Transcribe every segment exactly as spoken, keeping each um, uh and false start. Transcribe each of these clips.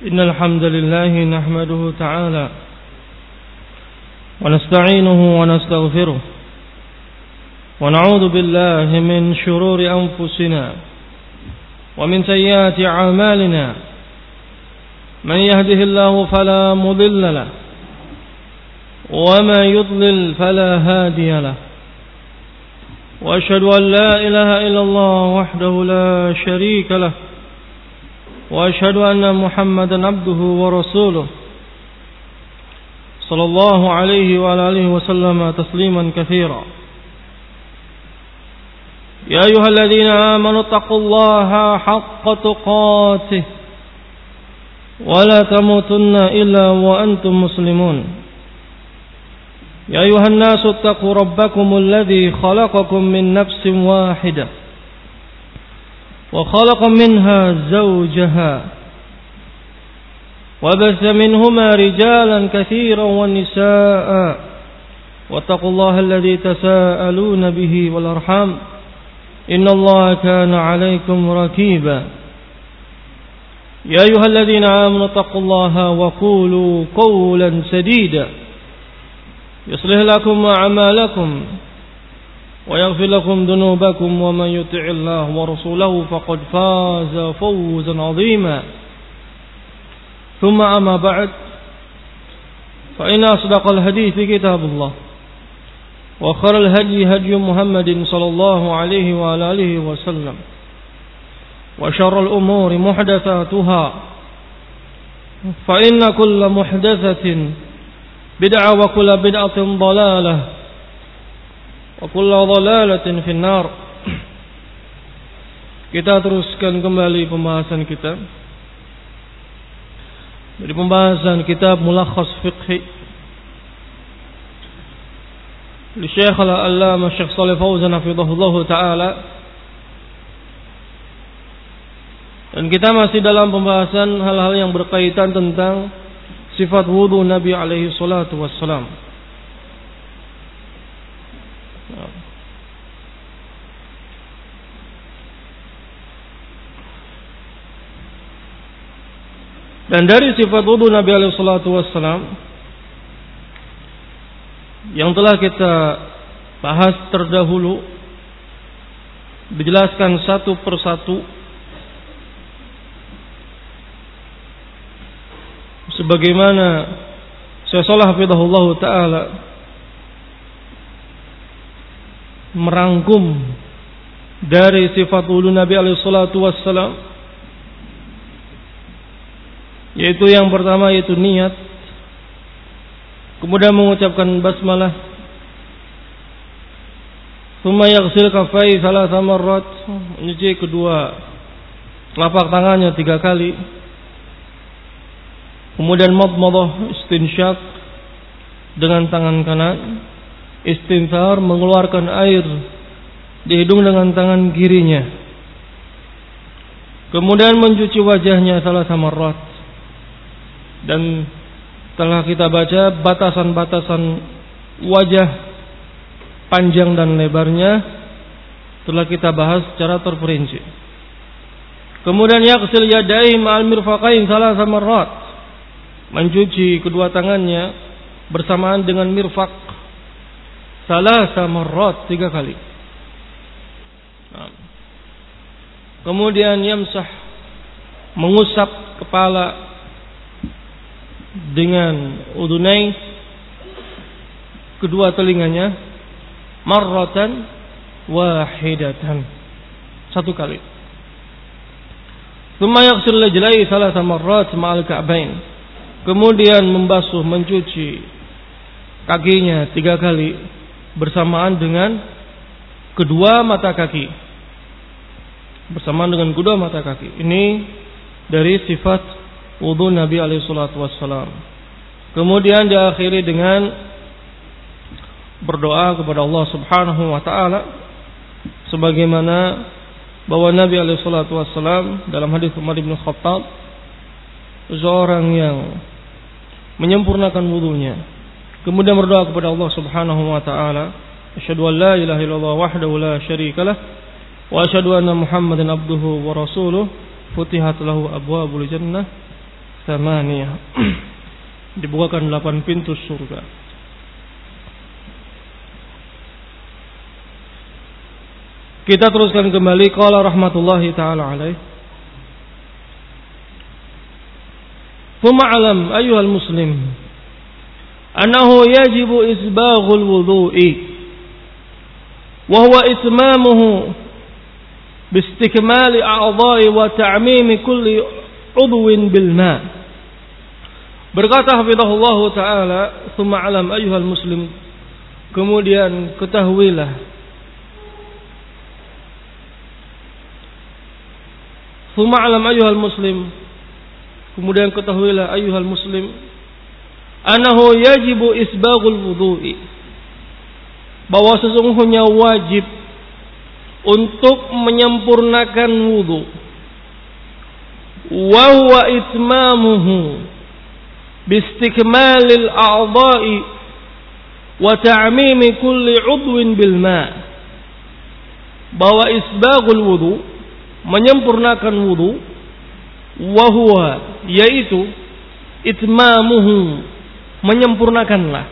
إن الحمد لله نحمده تعالى ونستعينه ونستغفره ونعوذ بالله من شرور أنفسنا ومن سيئات أعمالنا من يهده الله فلا مضل له وما يضلل فلا هادي له وأشهد أن لا إله إلا الله وحده لا شريك له وأشهد أن محمدا عبده ورسوله صلى الله عليه وعلى آله وسلم تسليما كثيرا يا أيها الذين آمنوا اتقوا الله حق تقاته ولا تموتن إلا وأنتم مسلمون يا أيها الناس اتقوا ربكم الذي خلقكم من نفس واحدة وخلق منها زوجها وبث منهما رجالا كثيرا ونساء واتقوا الله الذي تساءلون به والأرحام إن الله كان عليكم رقيبا يا أيها الذين آمنوا اتقوا الله وقولوا قولا سديدا يصلح لكم أعمالكم ويغفر لكم ذنوبكم ومن يطع الله ورسوله فقد فاز فوزا عظيما ثم أما بعد فإن أصدق الحديث كتاب الله وخير الهدي هدي محمد صلى الله عليه وعلى آله وسلم وشر الأمور محدثاتها فإن كل محدثة بدعة وكل بدعة ضلالة وكل ضلالة في النار. Kita teruskan kembali pembahasan kita dari pembahasan kitab Mulakhas Fiqhi li Syekh Al-Allamah Syekh Shalih Fauzan hafizahullahu taala. Dan kita masih dalam pembahasan hal-hal yang berkaitan tentang sifat wudu Nabi alaihi salatu wassalam. Dan dari sifat wudu Nabi alaihi salatu wassalam yang telah kita bahas terdahulu, dijelaskan satu persatu sebagaimana Syekh Shalih hafizahullah taala merangkum dari sifat wudu Nabi alaihi salatu wassalam, yaitu yang pertama yaitu niat, kemudian mengucapkan basmalah, tsumma yaghsil kaffai thalatha marrat, mencuci kedua telapak tangannya tiga kali, kemudian madmadah istinsyak dengan tangan kanan, istinthar mengeluarkan air di hidung dengan tangan kirinya, kemudian mencuci wajahnya thalatha marrat. Dan telah kita baca batasan-batasan wajah panjang dan lebarnya telah kita bahas secara terperinci. Kemudian yaghsil yadayhi ma'al mirfaqain thalatha marrat, mencuci kedua tangannya bersamaan dengan mirfaq thalatha marrat, tiga kali. Kemudian yamsah, mengusap kepala dengan udunai, kedua telinganya, marratan wahidatan, satu kali. Tsumma yaghsil rijlaihi thalatha marrat ma'al ka'bain, kemudian membasuh, mencuci kakinya tiga kali bersamaan dengan kedua mata kaki, bersamaan dengan kedua mata kaki. Ini dari sifat wudu Nabi alaihi salatu wassalam. Kemudian diakhiri dengan berdoa kepada Allah Subhanahu wa taala sebagaimana bahwa Nabi alaihi salatu wassalam dalam hadis Umar bin Khattab, seorang yang menyempurnakan wudunya kemudian berdoa kepada Allah Subhanahu wa taala, asyhadu an la ilaha illallah wahdahu la syarikalah wa asyhadu anna Muhammadan abduhu wa rasuluh, futihat lahu abwabul jannah Thamaniyah. Dibukakan delapan pintu surga. Kita teruskan kembali. Qala rahmatullahi ta'ala alaih. Thumma alam ayyuhal muslim annahu yajibu isbaghul wudu'i wa huwa itmamuhu bistikmali a'dha'i wa ta'mimi kulli udwin bil ma'. Berkata hafizahullah ta'ala, thumma alam ayyuhal muslim, kemudian ketahuilah, thumma alam ayyuhal muslim, kemudian ketahuilah ayyuhal muslim, annahu yajibu isbaghul wudu'i, bahwa sesungguhnya wajib untuk menyempurnakan wudu, wa huwa itmamuhu bistikmalil a'dha'i wa ta'mimi kulli 'udwin bil ma', bahwa isbaghul wudu, menyempurnakan wudu, wa huwa, yaitu itmamuhu, menyempurnakanlah,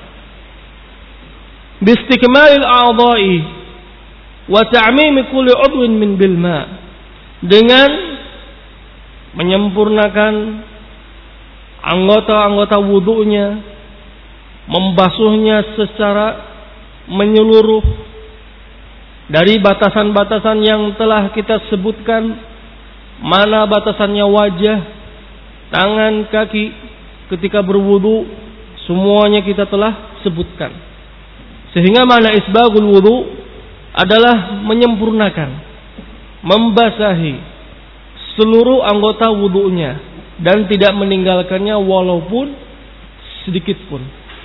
bistikmalil a'dha'i wa ta'mimi kulli 'udwin min bil ma', dengan menyempurnakan anggota-anggota wudunya, membasuhnya secara menyeluruh dari batasan-batasan yang telah kita sebutkan, mana batasannya wajah, tangan, kaki ketika berwudu, semuanya kita telah sebutkan. Sehingga mana isbaghul wudu adalah menyempurnakan, membasahi seluruh anggota wudunya dan tidak meninggalkannya walaupun sedikit pun.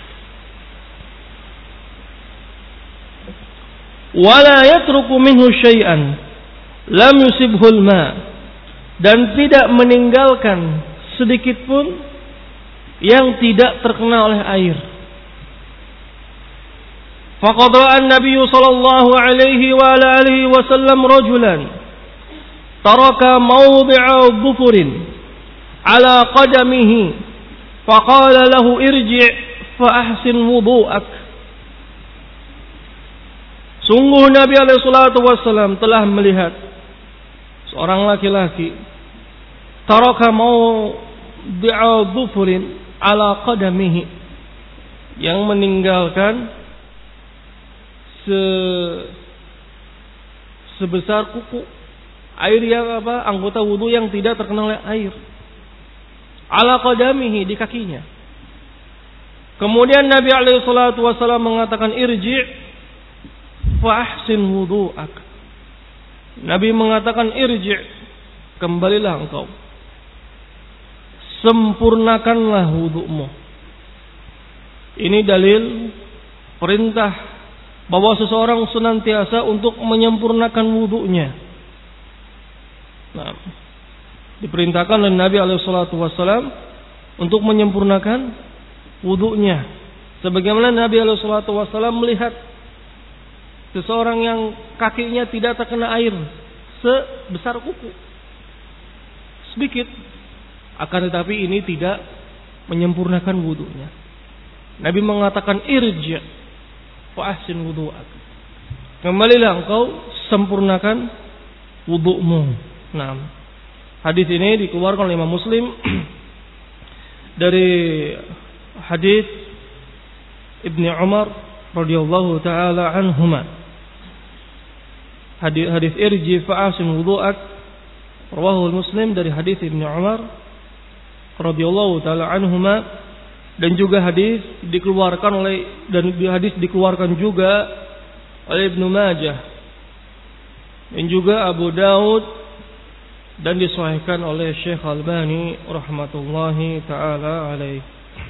Wala yatruku minhu syai'an lam yusibhul ma, dan tidak meninggalkan sedikit pun yang tidak terkena oleh air. Faqad ra'a an-nabiy sallallahu alaihi wa ala alihi wasallam rajulan taraka mawdi'a dhufurin ala qadamihi faqala lahu irji' fa ahsin wudu'ak. Sungguh Nabi alaihi salatu wasallam telah melihat seorang laki-laki taraka mawdi'a dhufurin ala qadamihi, yang meninggalkan se sebesar kuku air yang apa anggota wudu yang tidak terkena oleh air, ala qadamihi, di kakinya. Kemudian Nabi alaihi salatu wasallam mengatakan irji' fa ahsin wudu'ak. Nabi mengatakan irji', kembalilah engkau, sempurnakanlah wudu'mu. Ini dalil perintah bahwa seseorang senantiasa untuk menyempurnakan wudu'nya. Nah, diperintahkan oleh Nabi alaihi salatu wasallam untuk menyempurnakan wudu'nya. Sebagaimana Nabi alaihi salatu wasallam melihat seseorang yang kakinya tidak terkena air sebesar kuku, sedikit, akan tetapi ini tidak menyempurnakan wudu'nya. Nabi mengatakan irji' fa ahsin wudu'ak, kembalilah engkau, sempurnakan wudu'mu. Nah, hadis ini dikeluarkan oleh Imam Muslim dari hadis Ibnu Umar radhiyallahu taala anhuma. Hadis hadis irji fa ahsin wudu'ak rawahu Muslim dari hadis Ibnu Umar radhiyallahu taala anhuma, dan juga hadis dikeluarkan oleh dan hadis dikeluarkan juga oleh Ibnu Majah dan juga Abu Daud, dan disahihkan oleh Syekh Albani rahmatullahi taala alaihi.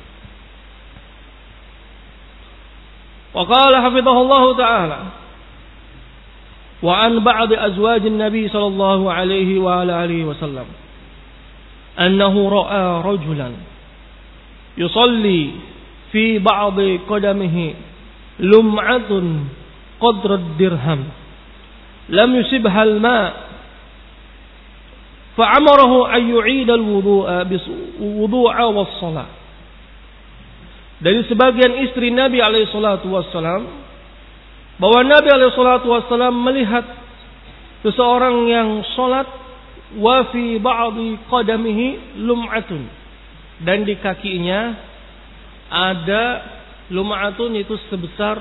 Wa qala hafizahullahu taala wa an ba'd azwajin nabi sallallahu alaihi wa ala alihi wasallam annahu ra'a rajulan yusalli fi ba'd qadamihi lum'atun qadra ad-dirham lam yusibha al-ma' fa'amarahu an yu'ida al-wudu'a bis-wudu'a was-shalah. Dari sebagian istri Nabi alaihi salatu wassalam, bahwa Nabi alaihi salatu wassalam melihat seseorang yang salat wa fi ba'dhi qadamihi lum'atun, dan di kakinya ada lum'atun, itu sebesar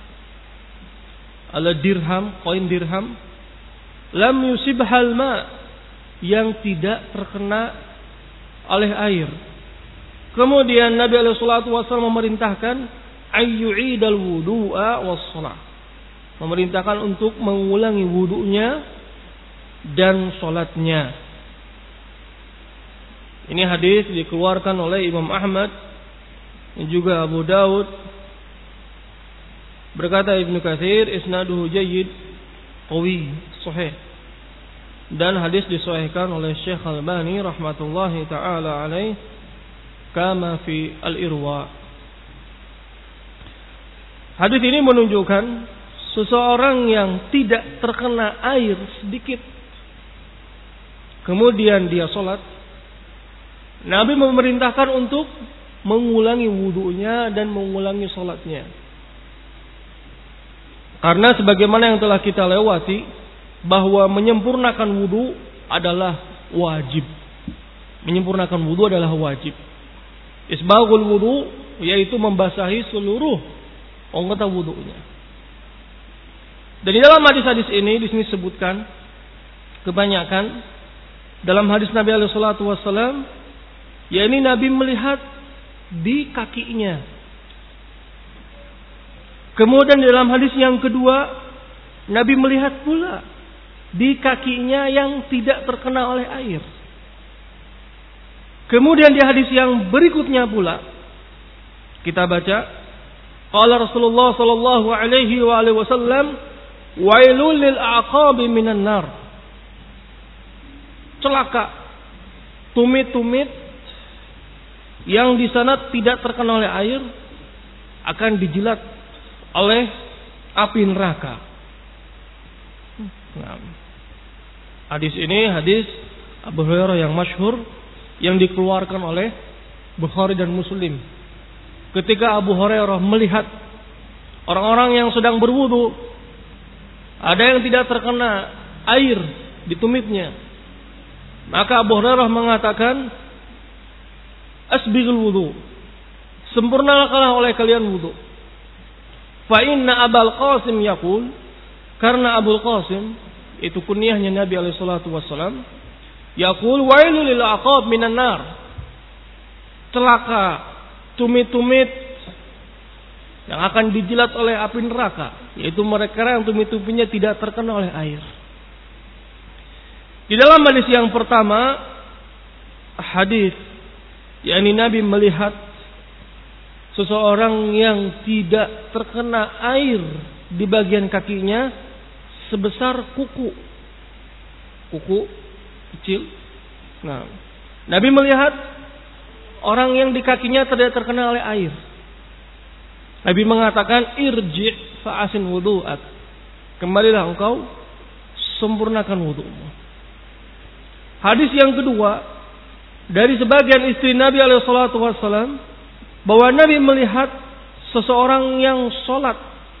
ala dirham, koin dirham, lam yusibhal ma, yang tidak terkena oleh air. Kemudian Nabi alaihi salatu wasallam memerintahkan ayyu'idal wudu'a was-shalah, memerintahkan untuk mengulangi wudunya dan salatnya. Ini hadis dikeluarkan oleh Imam Ahmad dan juga Abu Daud. Berkata Ibnu Katsir, isnaduhu jayyid qawi sahih. Dan hadis disahihkan oleh Syekh Al-Albani rahmatullahi taala alaih kama fi al-irwa. Hadis ini menunjukkan seseorang yang tidak terkena air sedikit, kemudian dia sholat, Nabi memerintahkan untuk mengulangi wudunya dan mengulangi sholatnya. Karena sebagaimana yang telah kita lewati, bahwa menyempurnakan wudu adalah wajib. Menyempurnakan wudu adalah wajib. Isbaghul wudu, yaitu membasahi seluruh anggota wudunya. Dan di dalam hadis-hadis ini, di sini sebutkan kebanyakan dalam hadis Nabi alaihi salatu wasallam, yakni Nabi melihat di kakinya. Kemudian dalam hadis yang kedua, Nabi melihat pula di kakinya yang tidak terkena oleh air. Kemudian di hadis yang berikutnya pula kita baca, qala Rasulullah sallallahu alaihi wa alihi wasallam, wailul lil aqabi minan nar. Celaka tumit-tumit yang di sana tidak terkena oleh air akan dijilat oleh api neraka. Nah, hadis ini hadis Abu Hurairah yang masyhur, yang dikeluarkan oleh Bukhari dan Muslim. Ketika Abu Hurairah melihat orang-orang yang sedang berwudu, ada yang tidak terkena air di tumitnya, maka Abu Hurairah mengatakan, asbighul wudu, sempurnakanlah oleh kalian wudu. Fa inna Abul Qasim yaqul, karena Abul Qasim itu kunyahnya Nabi alaihi salatu wasallam, yaqul wailul lil aqab minan nar. Celaka tumit-tumit yang akan dijilat oleh api neraka, yaitu mereka yang tumit-tumitnya tidak terkena oleh air. Di dalam hadis yang pertama, hadis yakni Nabi melihat seseorang yang tidak terkena air di bagian kakinya sebesar kuku. Kuku kecil. Nah, Nabi melihat orang yang di kakinya tidak terkena oleh air. Nabi mengatakan, irji' fa'asin wudu'ak. Kembalilah engkau, sempurnakan wudu'mu. Hadis yang kedua, dari sebagian istri Nabi alaihi salatu wassalam, bahwa Nabi melihat seseorang yang sholat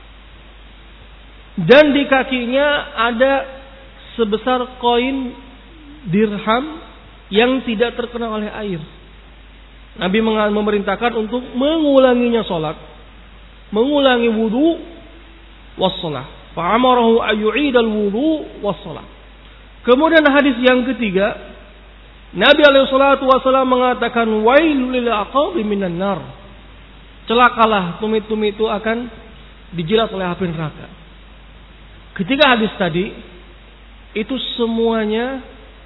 dan di kakinya ada sebesar koin dirham yang tidak terkena oleh air. Nabi memerintahkan untuk mengulanginya sholat, mengulangi wudu wassalah. Fa'amarahu ayyu'idal wudu wassalah. Kemudian hadis yang ketiga, Nabi alaihi salatu wasallam mengatakan, wailul lil aqabi minan nar. Celakalah tumit-tumit itu akan dijilat oleh api neraka. Ketiga hadis tadi itu semuanya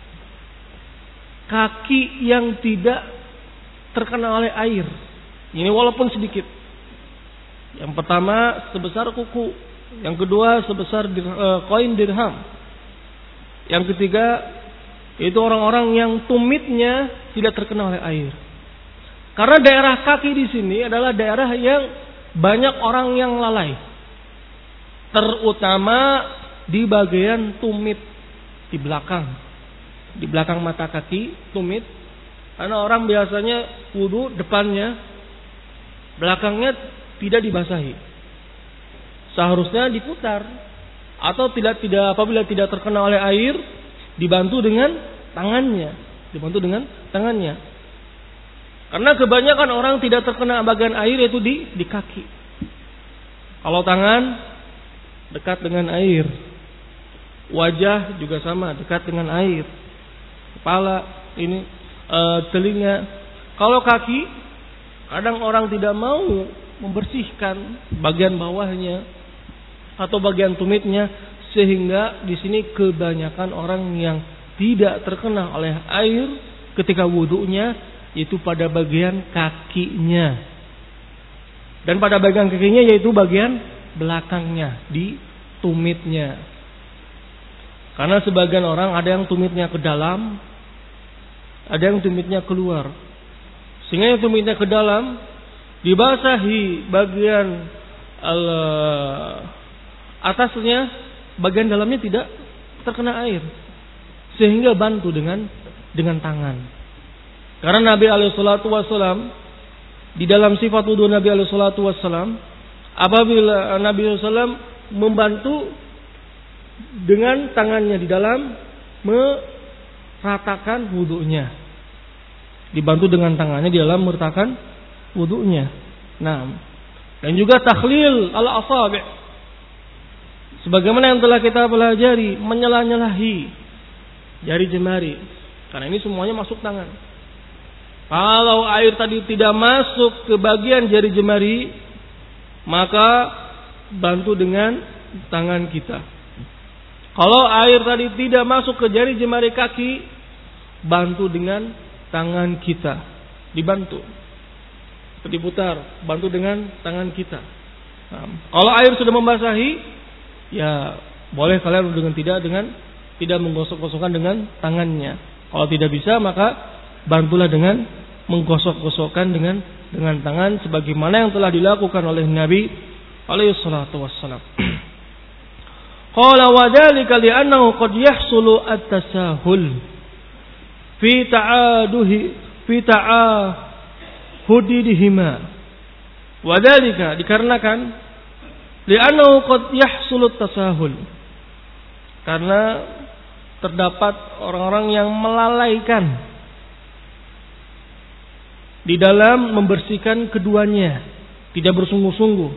kaki yang tidak terkena oleh air. Ini walaupun sedikit. Yang pertama sebesar kuku, yang kedua sebesar dir, uh, koin dirham. Yang ketiga itu orang-orang yang tumitnya tidak terkena oleh air. Karena daerah kaki di sini adalah daerah yang banyak orang yang lalai, terutama di bagian tumit di belakang. di belakang mata kaki, tumit. Karena orang biasanya wudu depannya, belakangnya tidak dibasahi. Seharusnya diputar, atau tidak tidak apabila tidak terkena oleh air, dibantu dengan tangannya, dibantu dengan tangannya. Karena kebanyakan orang tidak terkena bagian air yaitu di di kaki. Kalau tangan dekat dengan air, wajah juga sama dekat dengan air, kepala ini e, telinga. Kalau kaki, kadang orang tidak mau membersihkan bagian bawahnya atau bagian tumitnya, sehingga di sini kebanyakan orang yang tidak terkena oleh air ketika wudunya itu pada bagian kakinya, dan pada bagian kakinya yaitu bagian belakangnya di tumitnya. Karena sebagian orang ada yang tumitnya ke dalam, ada yang tumitnya keluar, sehingga yang tumitnya ke dalam dibasahi bagian uh, atasnya, bagian dalamnya tidak terkena air, sehingga bantu dengan dengan tangan. Karena Nabi alaihi salatu wasallam di dalam sifat wudu Nabi alaihi salatu wasallam, apabila Nabi sallallahu alaihi wasallam membantu dengan tangannya di dalam meratakan wudunya, dibantu dengan tangannya di dalam meratakan wudunya. Nah, dan juga takhlil al-asabi', sebagaimana yang telah kita pelajari, menyelah-nyelahi jari jemari, karena ini semuanya masuk tangan. Kalau air tadi tidak masuk ke bagian jari jemari, maka bantu dengan tangan kita. Kalau air tadi tidak masuk ke jari jemari kaki, bantu dengan tangan kita. Dibantu, diputar, bantu dengan tangan kita. Nah, kalau air sudah membasahi, ya boleh kalian dengan tidak dengan tidak menggosok-gosokkan dengan tangannya. Kalau tidak bisa, maka bantulah dengan menggosok-gosokkan dengan dengan tangan, sebagaimana yang telah dilakukan oleh Nabi alaihi salatu wassalam. Qala wa dzalika li'annahu qad yahsulu at-tasahul fi ta'aduhi fi ta'ahudihima. Wa dzalika dikarenakan li'annahu qad yahsulu at-tasahul, karena terdapat orang-orang yang melalaikan di dalam membersihkan keduanya, tidak bersungguh-sungguh.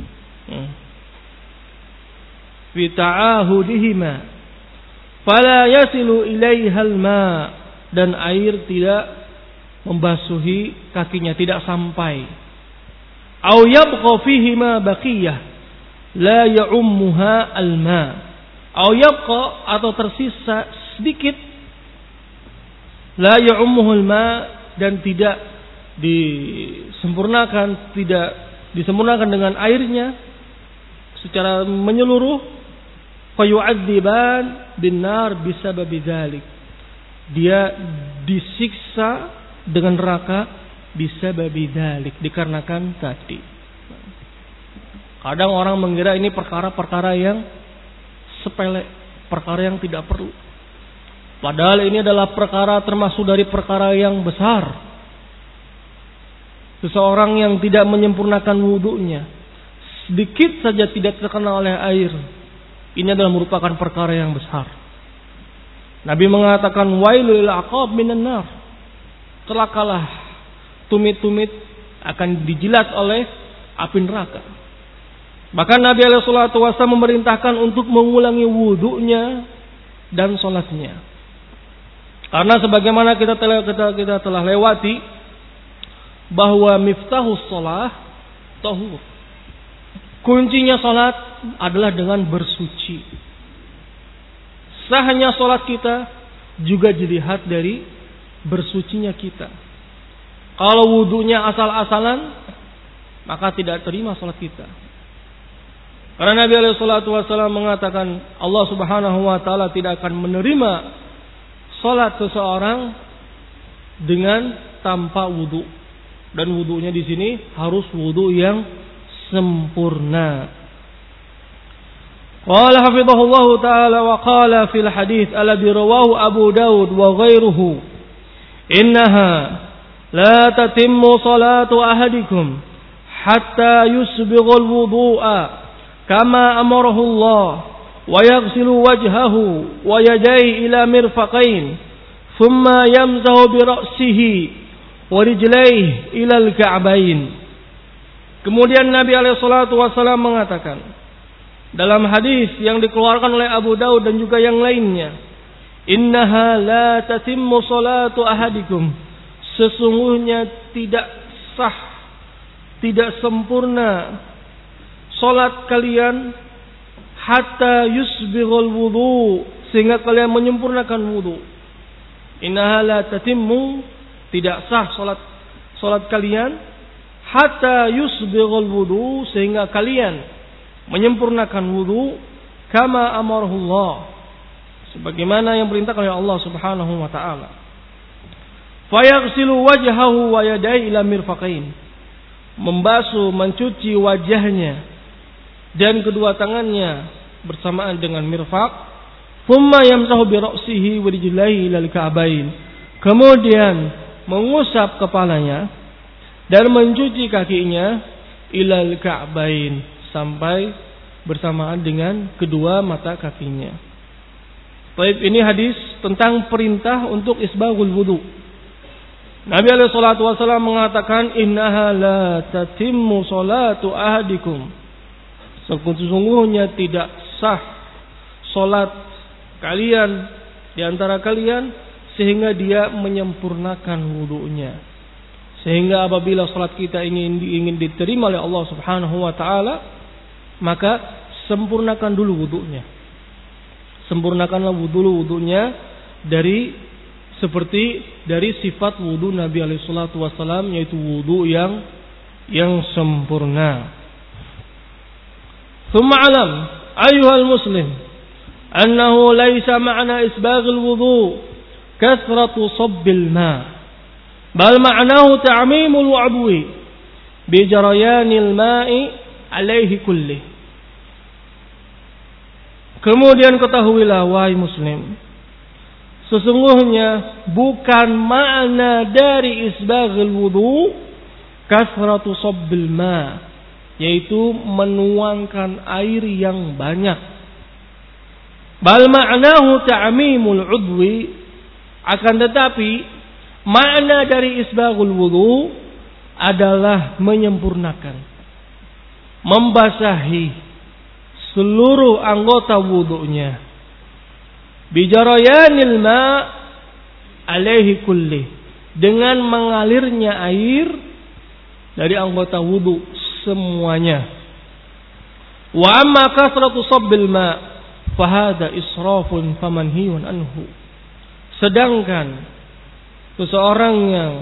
Fi ta'ahudihima fala yasilu ilaihal ma, dan air tidak membasuhi kakinya, tidak sampai. Au yabqa fihi ma baqiyah la ya'ummuha al-ma. Au yabqa, atau tersisa sedikit, la ya'ummuhu al-ma, dan tidak disempurnakan, tidak disempurnakan dengan airnya secara menyeluruh, fayu'adziban binnar bisababi dzalik, dia disiksa dengan neraka bisababi dzalik, dikarenakan tadi. Kadang orang mengira ini perkara-perkara yang sepele, perkara yang tidak perlu, padahal ini adalah perkara termasuk dari perkara yang besar. Seseorang yang tidak menyempurnakan wudunya, sedikit saja tidak terkena oleh air, ini adalah merupakan perkara yang besar. Nabi mengatakan wailul lil aqab minan nar, celakalah tumit-tumit akan dijilat oleh api neraka. Bahkan Nabi alaihi salatu wasallam memerintahkan untuk mengulangi wudunya dan salatnya. Karena sebagaimana kita telah kita, kita telah lewati bahwa miftahus shalah tahur. Kuncinya salat adalah dengan bersuci. Sahnya salat kita juga dilihat dari bersucinya kita. Kalau wudunya asal-asalan, maka tidak terima salat kita. Karena Nabi alaihi salatu wasallam mengatakan Allah Subhanahu wa taala tidak akan menerima salat seseorang dengan tanpa wudu. Dan wudunya di sini harus wudu yang sempurna. Qala hafidhahullahu ta'ala wa qala fil hadits alladhi rawahu Abu Daud wa ghairuhu, innaha la tatimmu salatu ahadikum hatta yusbighul wudu'a kama amarahu Allah wa yaghsilu wajhahu wa yadayhi ila mirfaqain thumma yamsahu bi ra'sihi wa rijlaihi ila al-ka'bain. Kemudian Nabi alaihi salatu wasallam mengatakan dalam hadis yang dikeluarkan oleh Abu Daud dan juga yang lainnya, innaha la tatimmu salatu ahadikum, sesungguhnya tidak sah, tidak sempurna salat kalian hatta yusbighul wudu, sehingga kalian menyempurnakan wudu. Innaha la tatimmu, tidak sah salat salat kalian hatta yusbighul wudu, sehingga kalian menyempurnakan wudu kama amarahullah, sebagaimana yang perintahkan oleh Allah Subhanahu wa taala. Fayaghsilu wajhahu wa yadayhi ila mirfaqain, membasuh, mencuci wajahnya dan kedua tangannya bersamaan dengan mirfaq. Thumma yamsahu bi ra'sihi wa rijlaihi ila al-ka'bain, kemudian mengusap kepalanya dan mencuci kakinya ila al-ka'bain, sampai bersamaan dengan kedua mata kakinya. Baik, ini hadis tentang perintah untuk isbaghul wudu. Nabi alaihi salatu wasallam mengatakan, innaha la tatimmu salatu ahadikum, sesungguhnya tidak sah salat kalian di antara kalian sehingga dia menyempurnakan wudunya. Sehingga apabila salat kita ingin ingin diterima oleh Allah Subhanahu wa taala, maka sempurnakan dulu wudunya. Sempurnakanlah dulu wudunya dari seperti dari sifat wudu Nabi alaihi salatu wasallam, yaitu wudu yang yang sempurna. Thumma alam ayyuhal muslim annahu laysa ma'na isbaghil wudu kathratu sabbil ma', bal ma'nahu ta'mimul wa'dwi bi jarayanil ma'i alaihi kulli. Kemudian ketahuilah wahai muslim, sesungguhnya bukan makna dari isbaghil wudu kasratu sabbil ma, yaitu menuangkan air yang banyak. Bal ma'nahu ta'mimul udwi, akan tetapi makna dari isbaghul wudu adalah menyempurnakan, membasahi seluruh anggota wudunya. Bijarayanil ma alaihi kulli, dengan mengalirnya air dari anggota wudu semuanya. Wa amma kasratu sabbil ma fahada israfun famanhiyun anhu, sedangkan seseorang yang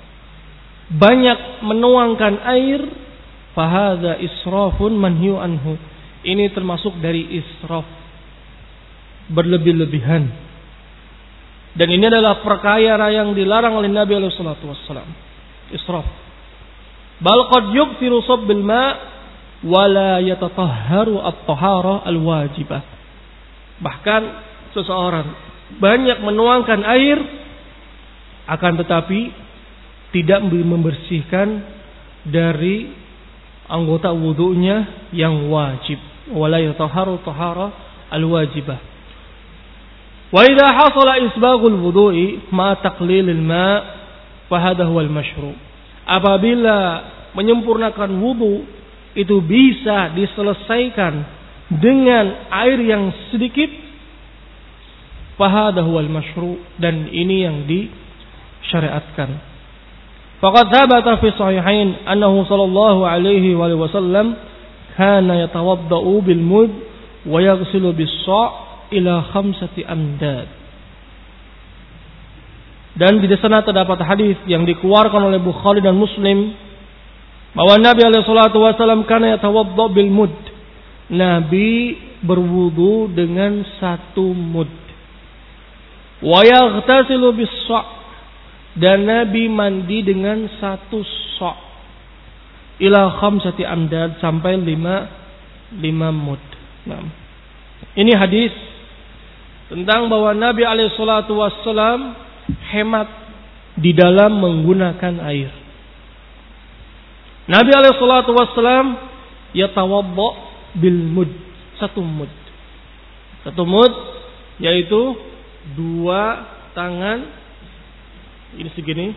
banyak menuangkan air, fahada israfun manhiyu anhu, ini termasuk dari israf, berlebih-lebihan. Dan ini adalah perkara yang dilarang oleh Nabi alaihi salatu wassalam, israf. Bal qad yukthiru sabbil ma wa la yatatahharu at-tahara al-wajibah. Bahkan seseorang banyak menuangkan air, akan tetapi tidak membersihkan dari anggota wudunya yang wajib. Wala yatahharu tahara al-wajibah. Wa idza hasala isbaghul wudu'i ma taqlilil ma' fa hadha huwal mashru'. Apabila menyempurnakan wudu itu bisa diselesaikan dengan air yang sedikit, fa hadha huwal mashru', dan ini yang disyariatkan. Faqad thabata fi sahihain annahu sallallahu alaihi wa sallam kana yatawaddau bil mud wa yaghsilu bis sa' ila khamsati amdad. Dan di sana terdapat hadis yang dikeluarkan oleh Bukhari dan Muslim bahwa Nabi alaihi salatu wasallam kana yatawaddau bil mud. Nabi berwudu dengan satu mud. Wa yaghtasilu bis sa', dan Nabi mandi dengan satu sa' ila khamsati amdad, sampai lima lima mud. Nah, Ini hadis tentang bahwa Nabi alaihi salatu wassalam hemat di dalam menggunakan air. Nabi alaihi salatu wassalam yatawadda bil mud, satu mud. Satu mud yaitu dua tangan ini segini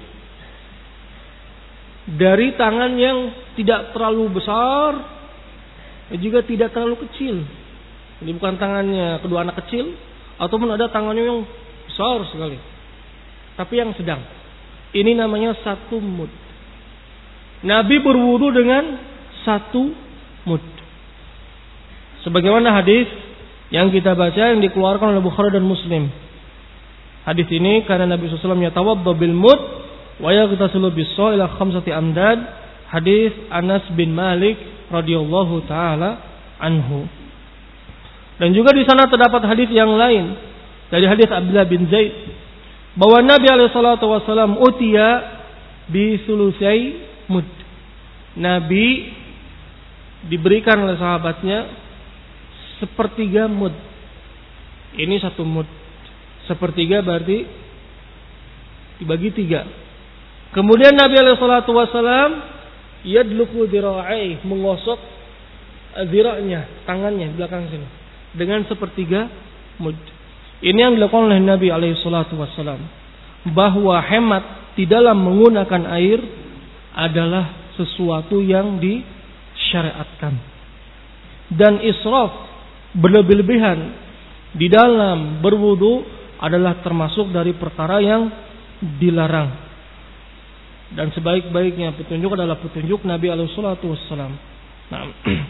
dari tangan yang tidak terlalu besar dan juga tidak terlalu kecil. Ini bukan tangannya kedua anak kecil ataupun ada tangannya yang besar sekali, tapi yang sedang. Ini namanya satu mud. Nabi berwudu dengan satu mud. Sebagaimana hadis yang kita baca yang dikeluarkan oleh Bukhari dan Muslim. Hadis ini karena Nabi sallallahu alaihi wasallam yatawadda bil mud wa yaghtasilu bis sa' ila khamsati amdad. Hadis Anas bin Malik radhiyallahu taala anhu. Dan juga di sana terdapat hadis yang lain dari hadis Abdullah bin Zaid bahwa Nabi alaihi salatu wasallam utiya bi sulusai mud. Nabi diberikan oleh sahabatnya sepertiga mud. Ini satu mud. Sepertiga berarti dibagi tiga. Kemudian Nabi alaihi salatu wasallam yadluku dhira'ai, menggosok dhira'nya, tangannya belakang sini dengan sepertiga mud. Ini yang dilakukan oleh Nabi alaihi salatu wasallam. Bahwa hemat di dalam menggunakan air adalah sesuatu yang disyariatkan. Dan israf, berlebih-lebihan di dalam berwudu adalah termasuk dari perkara yang dilarang. Dan sebaik-baiknya petunjuk adalah petunjuk Nabi alaihi salatu wassalam. Nah,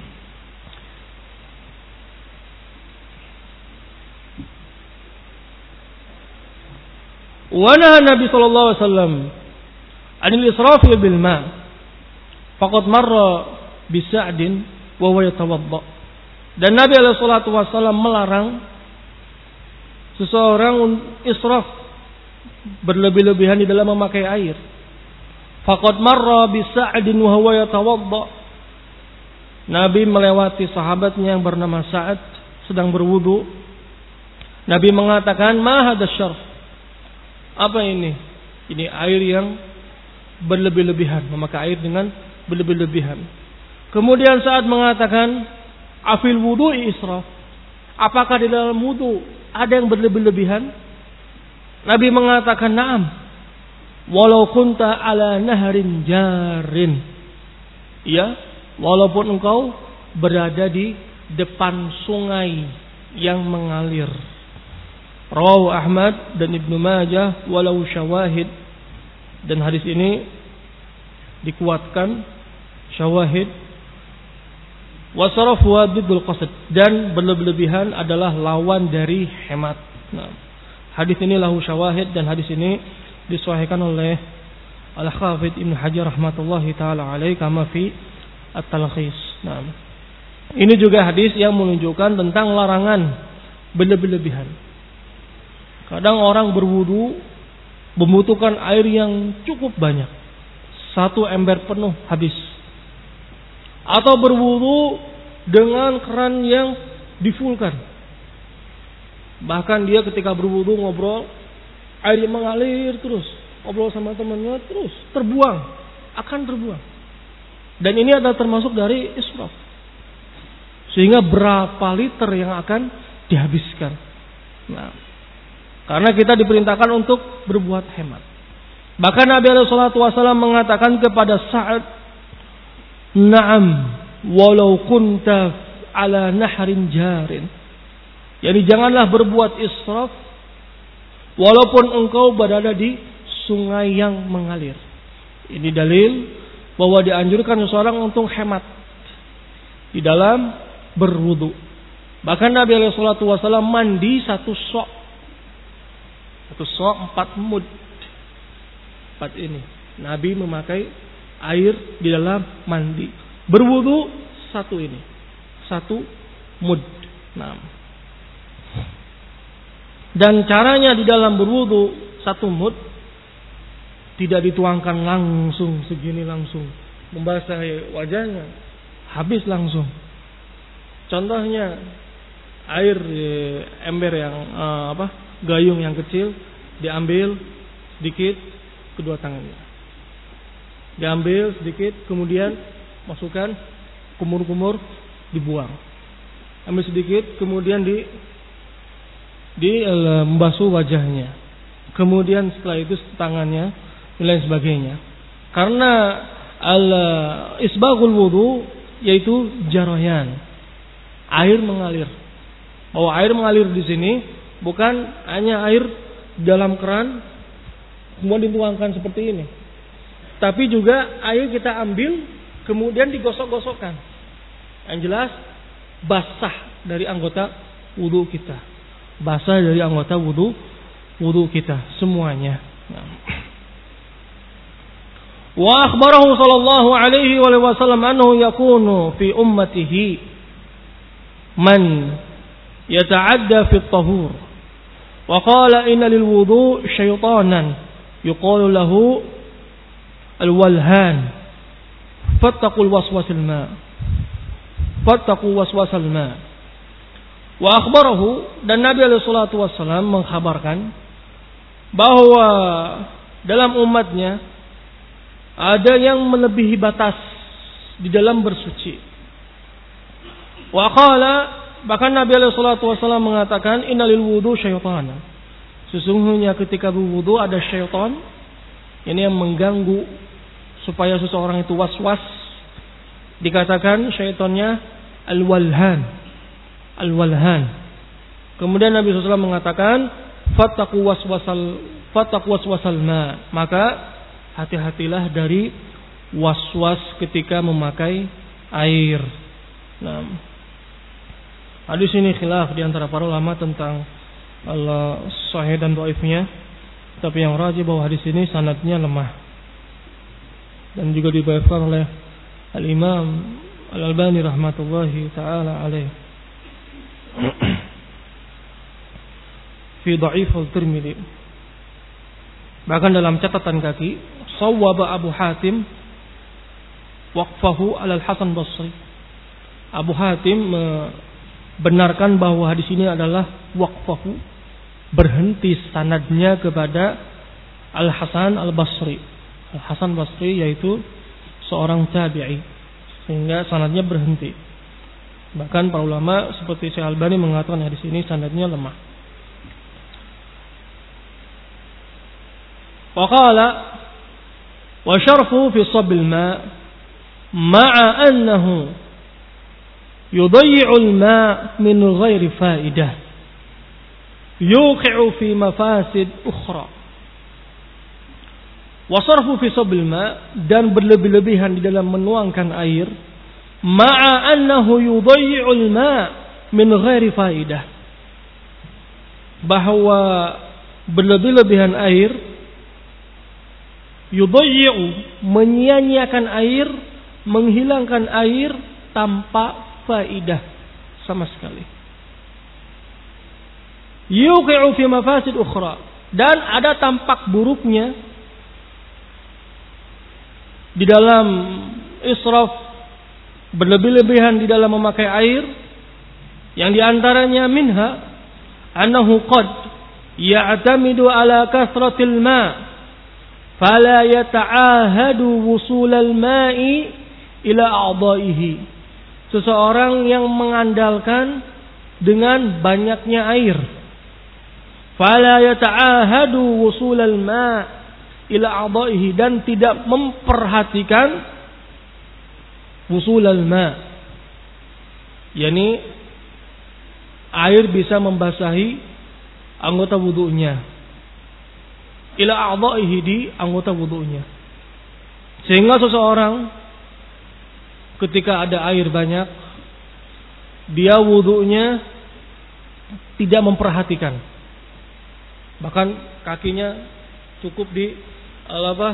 wa naha Nabi sallallahu alaihi wasallam 'anil israfi bil ma'. Faqad marra bi Sa'din wa huwa yatawadda. Dan Nabi alaihi salatu wasallam melarang seseorang israf, berlebih-lebihan di dalam memakai air. Faqad marra bi Sa'din wa huwa yatawadda. Nabi melewati sahabatnya yang bernama Sa'ad sedang berwudu. Nabi mengatakan, "Ma hadha syarf?" Apa ini? Ini air yang berlebih-lebihan, memakai air dengan berlebih-lebihan. Kemudian Sa'ad mengatakan, "Afil wudu'i israf?" Apakah di dalam wudu ada yang berlebih-lebihan? Nabi mengatakan, "Na'am. Walau kunta ala naharin jarin." Ya, walaupun engkau berada di depan sungai yang mengalir. Rawahu Ahmad dan Ibnu Majah walau syawahid. Dan hadis ini dikuatkan syawahid. Wasaraf wadidul qasd, dan berlebih-lebihan adalah lawan dari hemat. Nah, hadis ini lahu syawahid, dan hadis ini disahihkan oleh Al-Hafidz Ibnu Hajar rahmatullahi taala alaihi kama fi At-Talkhis. Nah, ini juga hadis yang menunjukkan tentang larangan berlebih-lebihan. Kadang orang berwudu membutuhkan air yang cukup banyak, satu ember penuh habis. Atau berwudu dengan keran yang difulkan. Bahkan dia ketika berwudu ngobrol, air mengalir terus, ngobrol sama temannya terus, terbuang, akan terbuang. Dan ini adalah termasuk dari israf. Sehingga berapa liter yang akan dihabiskan. Nah, karena kita diperintahkan untuk berbuat hemat. Bahkan Nabi alaihi salatu wasallam mengatakan kepada Sa'ad, "Na'am, walau kunta ala nahrin jarin." Jadi janganlah berbuat israf walaupun engkau berada di sungai yang mengalir. Ini dalil bahwa dianjurkan seseorang untuk hemat di dalam berwudu. Bahkan Nabi alaihi salatu wasallam mandi satu sok. Satu sok empat mud. Empat ini. Nabi memakai air di dalam mandi. Berwudu satu ini. Satu mud. Nah. Dan caranya di dalam berwudu satu mud tidak dituangkan langsung segini langsung. Membasahi wajahnya. Habis langsung. Contohnya air di ember yang uh, apa gayung yang kecil, diambil sedikit kedua tangannya, diambil sedikit, kemudian masukkan kumur-kumur, dibuang, ambil sedikit, kemudian di di uh, membasuh wajahnya, kemudian setelah itu tangannya dan lain sebagainya. Karena al isbaghul wudu yaitu jarayan, air mengalir. Bahwa air mengalir di sini bukan hanya air dalam keran kemudian dituangkan seperti ini, tapi juga air kita ambil kemudian digosok-gosokkan. Yang jelas basah dari anggota wudu kita, basah dari anggota wudu wudu kita semuanya. Wa akhbarahu sallallahu alaihi wa sallam annahu yakunu fi ummatihi man yata'adda fi at-tahur. Wa qala inna lil wudu syaitanan yuqalu lahu al-walhan fattaqul waswasil ma fattaqu waswasal ma. Wa akhbarahu, dan Nabi alaihi salatu wasallam mengkhabarkan bahwa dalam umatnya ada yang melebihi batas di dalam bersuci. Wa qala, bahkan Nabi alaihi salatu wasallam mengatakan innalil wudu syaitana. Sesungguhnya ketika berwudu ada syaitan, ini yang mengganggu supaya seseorang itu was-was. Dikatakan syaitannya al-walhan. Al-walhan. Kemudian Nabi sallallahu alaihi wasallam mengatakan fattaqu waswasal fattaqu waswasal ma. Maka hati-hatilah dari was-was ketika memakai air. Nah, hadis ini khilaf di antara para ulama tentang Allah sahih dan dhaifnya, tapi yang rajih bahwa hadis ini sanadnya lemah dan juga didhaifkan oleh Al-Imam Al-Albani rahmatullahi taala alaih fi dhaif al-Tirmidzi. Bahkan dalam catatan kaki, sawwaba Abu Hatim waqfahu ala Al-Hasan Basri. Abu Hatim benarkan bahwa hadis ini adalah waqfahu, berhenti sanadnya kepada Al-Hasan Al-Basri. Al-Hasan Basri yaitu seorang tabi'i, sehingga sanadnya berhenti. Bahkan para ulama seperti Syekh Albani mengatakan hadis ini sanadnya lemah. Wa qala wa syarfu fi sabbil ma ma'a annahu yudayyi'u al-ma' min ghairi fa'idah yuqi'u fi mafasid ukhra. Wasarfu fi sabbil ma, dan berlebih-lebihan di dalam menuangkan air, ma'a annahu yudayyi'ul ma' min ghairi faidah, bahwa berlebih-lebihan air, yudayyi'u, menyia-nyiakan air, menghilangkan air tanpa faidah sama sekali. Yuqi'u fi mafasid ukhra, dan ada tampak buruknya di dalam israf, berlebih-lebihan di dalam memakai air, yang diantaranya minha annahu qad ya'tamidu ala kasratil ma' fala yata'ahadu wusulal ma'i ila a'dha'ihi. Seseorang yang mengandalkan dengan banyaknya air, fala yata'ahadu wusulal ma' ila a'dha'ihi, dan tidak memperhatikan wusulal ma', yakni air bisa membasahi anggota wudunya, ila a'dha'ihi, di anggota wudunya, sehingga seseorang ketika ada air banyak, dia wudunya tidak memperhatikan, bahkan kakinya cukup di apa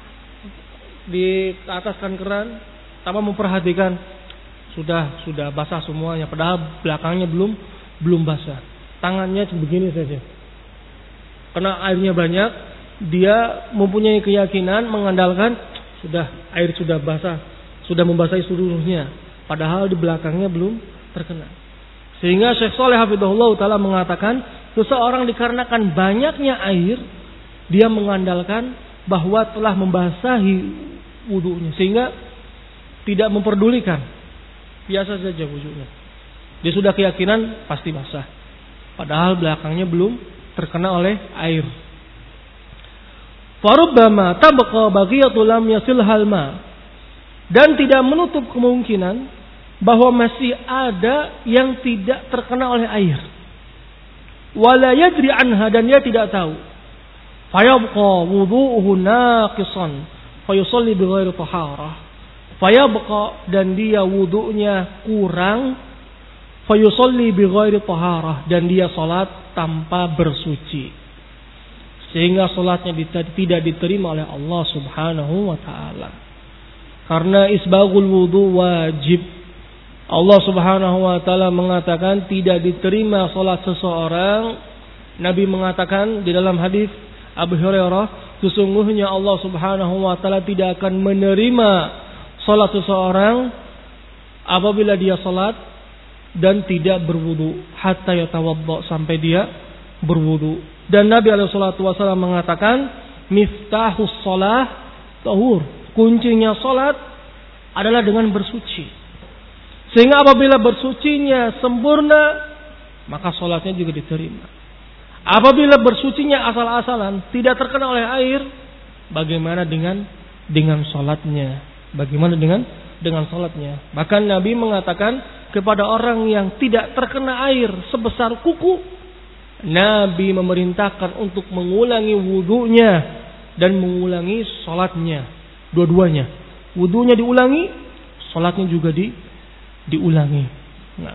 di ataskan keran tanpa memperhatikan, sudah sudah basah semuanya, padahal belakangnya belum belum basah, tangannya begini saja. Karena airnya banyak, dia mempunyai keyakinan, mengandalkan sudah air sudah basah, sudah membasahi seluruhnya, padahal di belakangnya belum terkena. Sehingga Syekh Shalih hafizahullah taala mengatakan, seseorang dikarenakan banyaknya air, dia mengandalkan bahwa telah membasahi wudunya, sehingga tidak memperdulikan, biasa saja wudunya. Dia sudah keyakinan pasti basah, padahal belakangnya belum terkena oleh air. Farubbama tabqa baghiyatu lam yasilhal ma, dan tidak menutup kemungkinan bahwa masih ada yang tidak terkena oleh air. Wala yadri anha, dan dia tidak tahu. Fayabqa wudu'uhu naqisan fayusalli bighairi taharah. Fayabqa, dan dia wudu'nya kurang, fayusalli bighairi taharah, dan dia salat tanpa bersuci. Sehingga salatnya tidak diterima oleh Allah Subhanahu wa taala. Karena isbaghul wudu wajib. Allah Subhanahu wa taala mengatakan tidak diterima salat seseorang. Nabi mengatakan di dalam hadis Abu Hurairah, sesungguhnya Allah Subhanahu wa taala tidak akan menerima salat seseorang apabila dia salat dan tidak berwudu, hatta yatawadda, sampai dia berwudu. Dan Nabi alaihi salatu wasallam mengatakan, miftahus shalah tahur, kuncinya salat adalah dengan bersuci. Sehingga apabila bersucinya sempurna, maka sholatnya juga diterima. Apabila bersucinya asal-asalan, tidak terkena oleh air, bagaimana dengan dengan sholatnya? Bagaimana dengan dengan sholatnya? Bahkan Nabi mengatakan kepada orang yang tidak terkena air sebesar kuku, Nabi memerintahkan untuk mengulangi wudunya dan mengulangi sholatnya, dua-duanya. Wudunya diulangi, sholatnya juga di diulangi. Nah.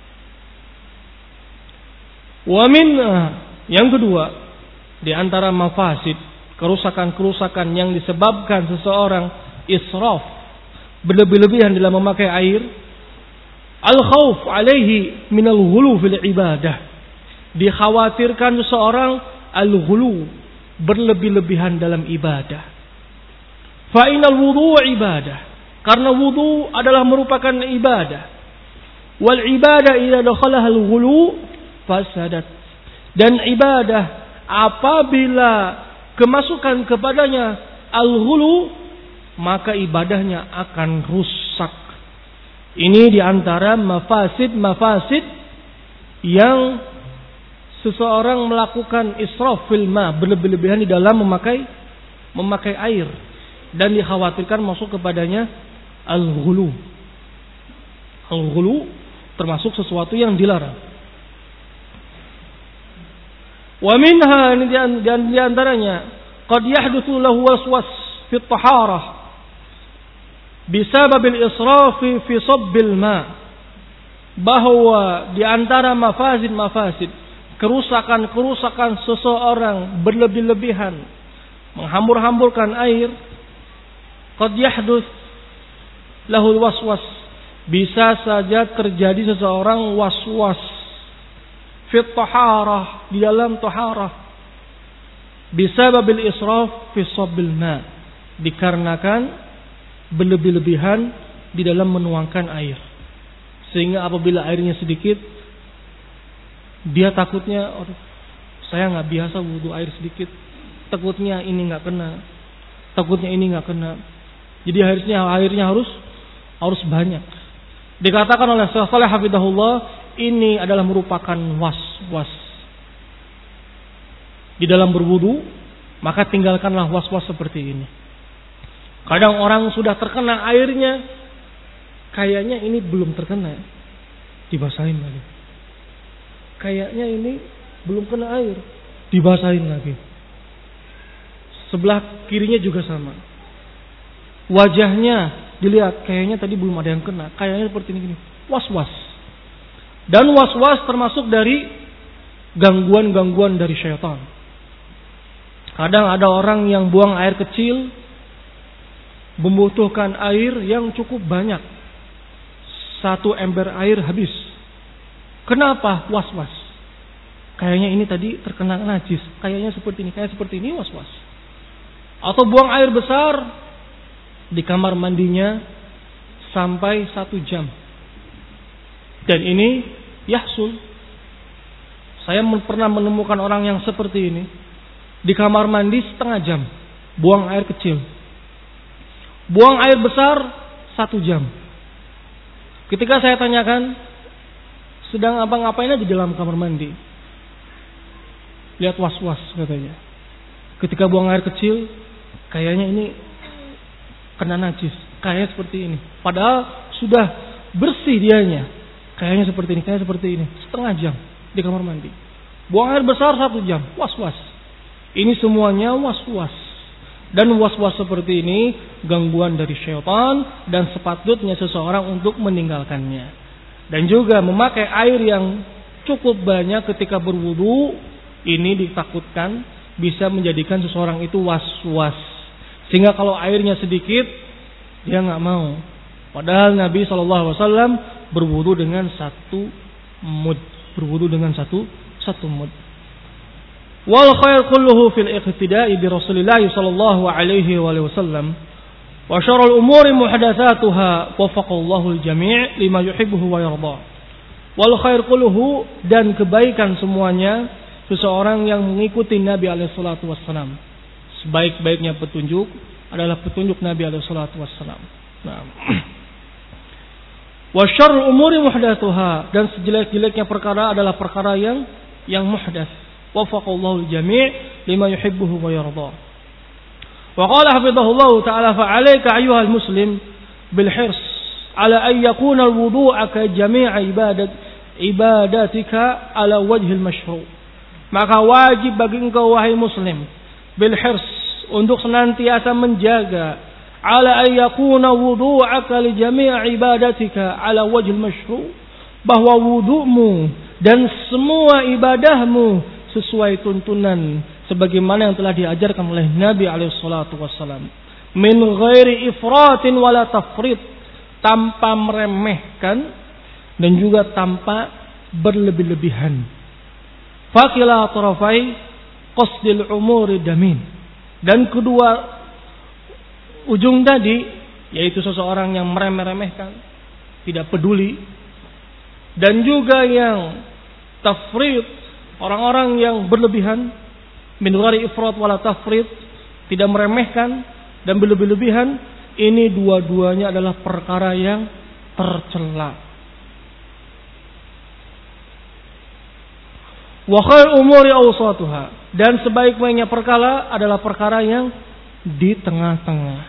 Wa min, yang kedua, di antara mafasid, kerusakan-kerusakan yang disebabkan seseorang israf, berlebih-lebihan dalam memakai air, al-khauf alaihi minal ghulu fil ibadah. Dikhawatirkan seseorang al-ghulu, berlebih-lebihan dalam ibadah. Fa inal wudu ibadah. Karena wudu adalah merupakan ibadah. Wal ibadah idza dakhalaha al-ghulu fasadat. Dan ibadah apabila kemasukan kepadanya al-ghulu, maka ibadahnya akan rusak. Ini diantara mafasid-mafasid yang seseorang melakukan israf fil ma, berlebih-lebihan di dalam memakai memakai air, dan dikhawatirkan masuk kepadanya al-ghulu. Al-ghulu termasuk sesuatu yang dilarang. Wa minha, dan di antaranya, qad yahdutsu lahu waswas fi at-taharah bisabab al-israf fi sabbil ma. Bahwa di antara mafasid-mafasid, kerusakan-kerusakan seseorang berlebih-lebihan menghambur-hamburkan air, qad yahduts lahul waswas, bisa saja terjadi seseorang waswas fit taharah, di dalam taharah, bisababil israf fi sabbil ma, dikarenakan berlebih-lebihan di dalam menuangkan air. Sehingga apabila airnya sedikit, dia takutnya, oh, saya nggak biasa wudu air sedikit, takutnya ini nggak kena, takutnya ini nggak kena. Jadi akhirnya airnya harus harus banyak. Dikatakan oleh Syekh Shalih hafizahullah, ini adalah merupakan was-was. Di dalam berwudu, maka tinggalkanlah was-was seperti ini. Kadang orang sudah terkena airnya, kayaknya ini belum terkena, dibasahin lagi. Kayaknya ini belum kena air, dibasahin lagi. Sebelah kirinya juga sama. Wajahnya dilihat, kayaknya tadi belum ada yang kena, kayaknya seperti ini gini. Was-was. Dan was-was termasuk dari gangguan-gangguan dari syaitan. Kadang ada orang yang buang air kecil, membutuhkan air yang cukup banyak. Satu ember air habis. Kenapa? Was-was. Kayaknya ini tadi terkena najis, kayaknya seperti ini, kayak seperti ini, was-was. Atau buang air besar di kamar mandinya sampai satu jam. Dan ini yahsul. Saya pernah menemukan orang yang seperti ini di kamar mandi setengah jam, buang air kecil, buang air besar satu jam. Ketika saya tanyakan, sedang apa ngapain aja di dalam kamar mandi? Lihat was-was katanya. Ketika buang air kecil, kayaknya ini kena najis, kayaknya seperti ini. Padahal sudah bersih dianya. Kayaknya seperti ini, kayaknya seperti ini. Setengah jam di kamar mandi. Buang air besar satu jam, was-was. Ini semuanya was-was. Dan was-was seperti ini gangguan dari syaitan dan sepatutnya seseorang untuk meninggalkannya. Dan juga memakai air yang cukup banyak ketika berwudu, ini ditakutkan bisa menjadikan seseorang itu was-was. Sehingga kalau airnya sedikit, dia nggak mau. Padahal Nabi shallallahu alaihi wasallam berwudu dengan satu mud, berwudu dengan satu satu mud. Wal khair kulluhu fil iqtida'i bi Rasulillah sallallahu alaihi wasallam. Wa syarrul umuri muhdatsatuha waffaqallahu al-jami' lima yuhibbuhu wa yarda. Wal khair kulluhu, dan kebaikan semuanya seseorang yang mengikuti Nabi alaihi salatu wassalam. Sebaik-baiknya petunjuk adalah petunjuk Nabi alaihi salatu wassalam. Nah. Wa syarrul umuri muhdatsatuha, dan sejelek-jeleknya perkara adalah perkara yang yang muhdats. Waffaqallahu al-jami' lima yuhibbuhu wa yarda. Wa qala hafizahullahu ta'ala fa 'alaika ayyuhal muslim bil hirs ala an yakuna al-wudu'a ka jami'a ibadat ibadatika ala wajhil mashru'. Maka wajib bagi engkau wahai muslim bil hirs, untuk senantiasa menjaga ala an yakuna wudu'aka li jami'i ibadatika ala wajhil mashru', bahwa wudu'mu dan semua ibadahmu sesuai tuntunan sebagaimana yang telah diajarkan oleh Nabi alaihi salatu wassalam, min ghairi ifratin wala tafrit, tanpa meremehkan dan juga tanpa berlebih-lebihan. Fakila tarafai qasdil umuri damin, dan kedua ujung tadi, yaitu seseorang yang meremeh-remehkan, tidak peduli, dan juga yang tafrit, orang-orang yang berlebihan, min ghairi ifrat wala tafrit, tidak meremehkan dan berlebih-lebihan, ini dua-duanya adalah perkara yang tercela. Wa khair umuri awsatuha, dan sebaik-baiknya perkara adalah perkara yang di tengah-tengah.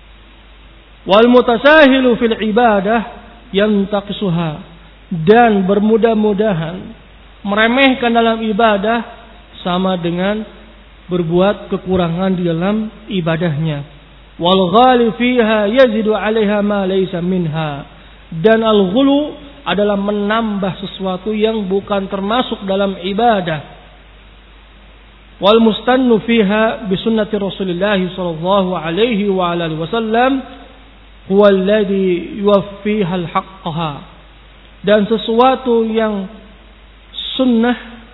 Wal mutasahilu fil ibadah yantaqisuha, dan bermudah-mudahan meremehkan dalam ibadah sama dengan berbuat kekurangan di dalam ibadahnya. Wal ghali fiha yazidu 'alaiha ma laysa minha, dan al-ghulu adalah menambah sesuatu yang bukan termasuk dalam ibadah. Wal mustannu fiha bi sunnati Rasulillah sallallahu alaihi wa alihi wasallam huwa alladhi yuwaffiha al-haqqaha, dan sesuatu yang sunnah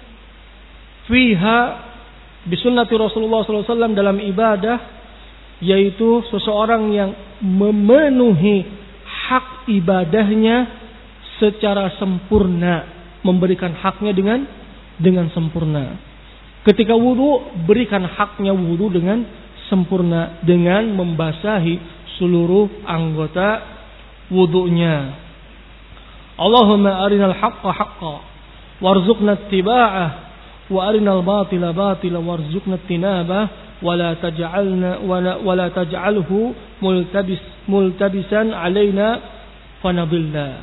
fiha bisunnati Rasulullah sallallahu alaihi wasallam dalam ibadah, yaitu seseorang yang memenuhi hak ibadahnya secara sempurna, memberikan haknya dengan dengan sempurna. Ketika wudu, berikan haknya wudu dengan sempurna, dengan membasahi seluruh anggota wudunya. Allahumma arinal haqqa haqqa warzuqna ittiba'ah, wa arinal batila batila warzuqna tinabah, wa la taj'alna wa la taj'alhu multabis multabisan alaina fanadilla.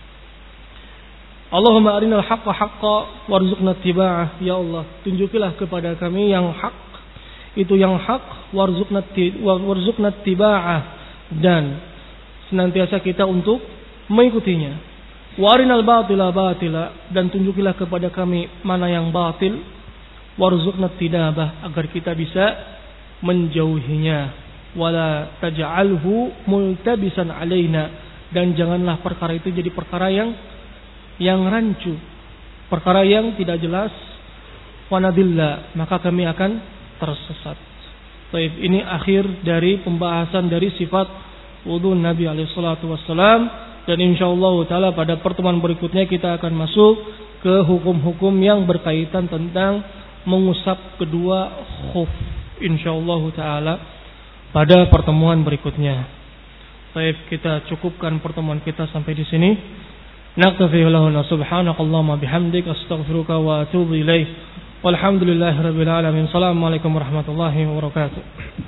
Allahumma arinal haqqa haqqa warzuqna ittiba'ah. Ya Allah, tunjukilah kepada kami yang hak, itu yang hak, warzuqna warzuqna ittiba'ah, dan senantiasa kita untuk mengikutinya. Warinal batila batila, dan tunjukilah kepada kami mana yang batil, warzuqna tinabah, agar kita bisa menjauhinya. Wala taj'alhu multabisan alaina, dan janganlah perkara itu jadi perkara yang yang rancu, perkara yang tidak jelas. Wanadilla, maka kami akan tersesat. Baik, ini akhir dari pembahasan dari sifat wudu Nabi alaihi salatu wassalam. Dan insyaallah taala pada pertemuan berikutnya kita akan masuk ke hukum-hukum yang berkaitan tentang mengusap kedua khuf insyaallah taala pada pertemuan berikutnya. Baik, kita cukupkan pertemuan kita sampai di sini. Naktafi lahuna subhanakallahumma bihamdik astaghfiruka wa atubu ilaik. Walhamdulillahirabbil alamin. Assalamualaikum warahmatullahi wabarakatuh.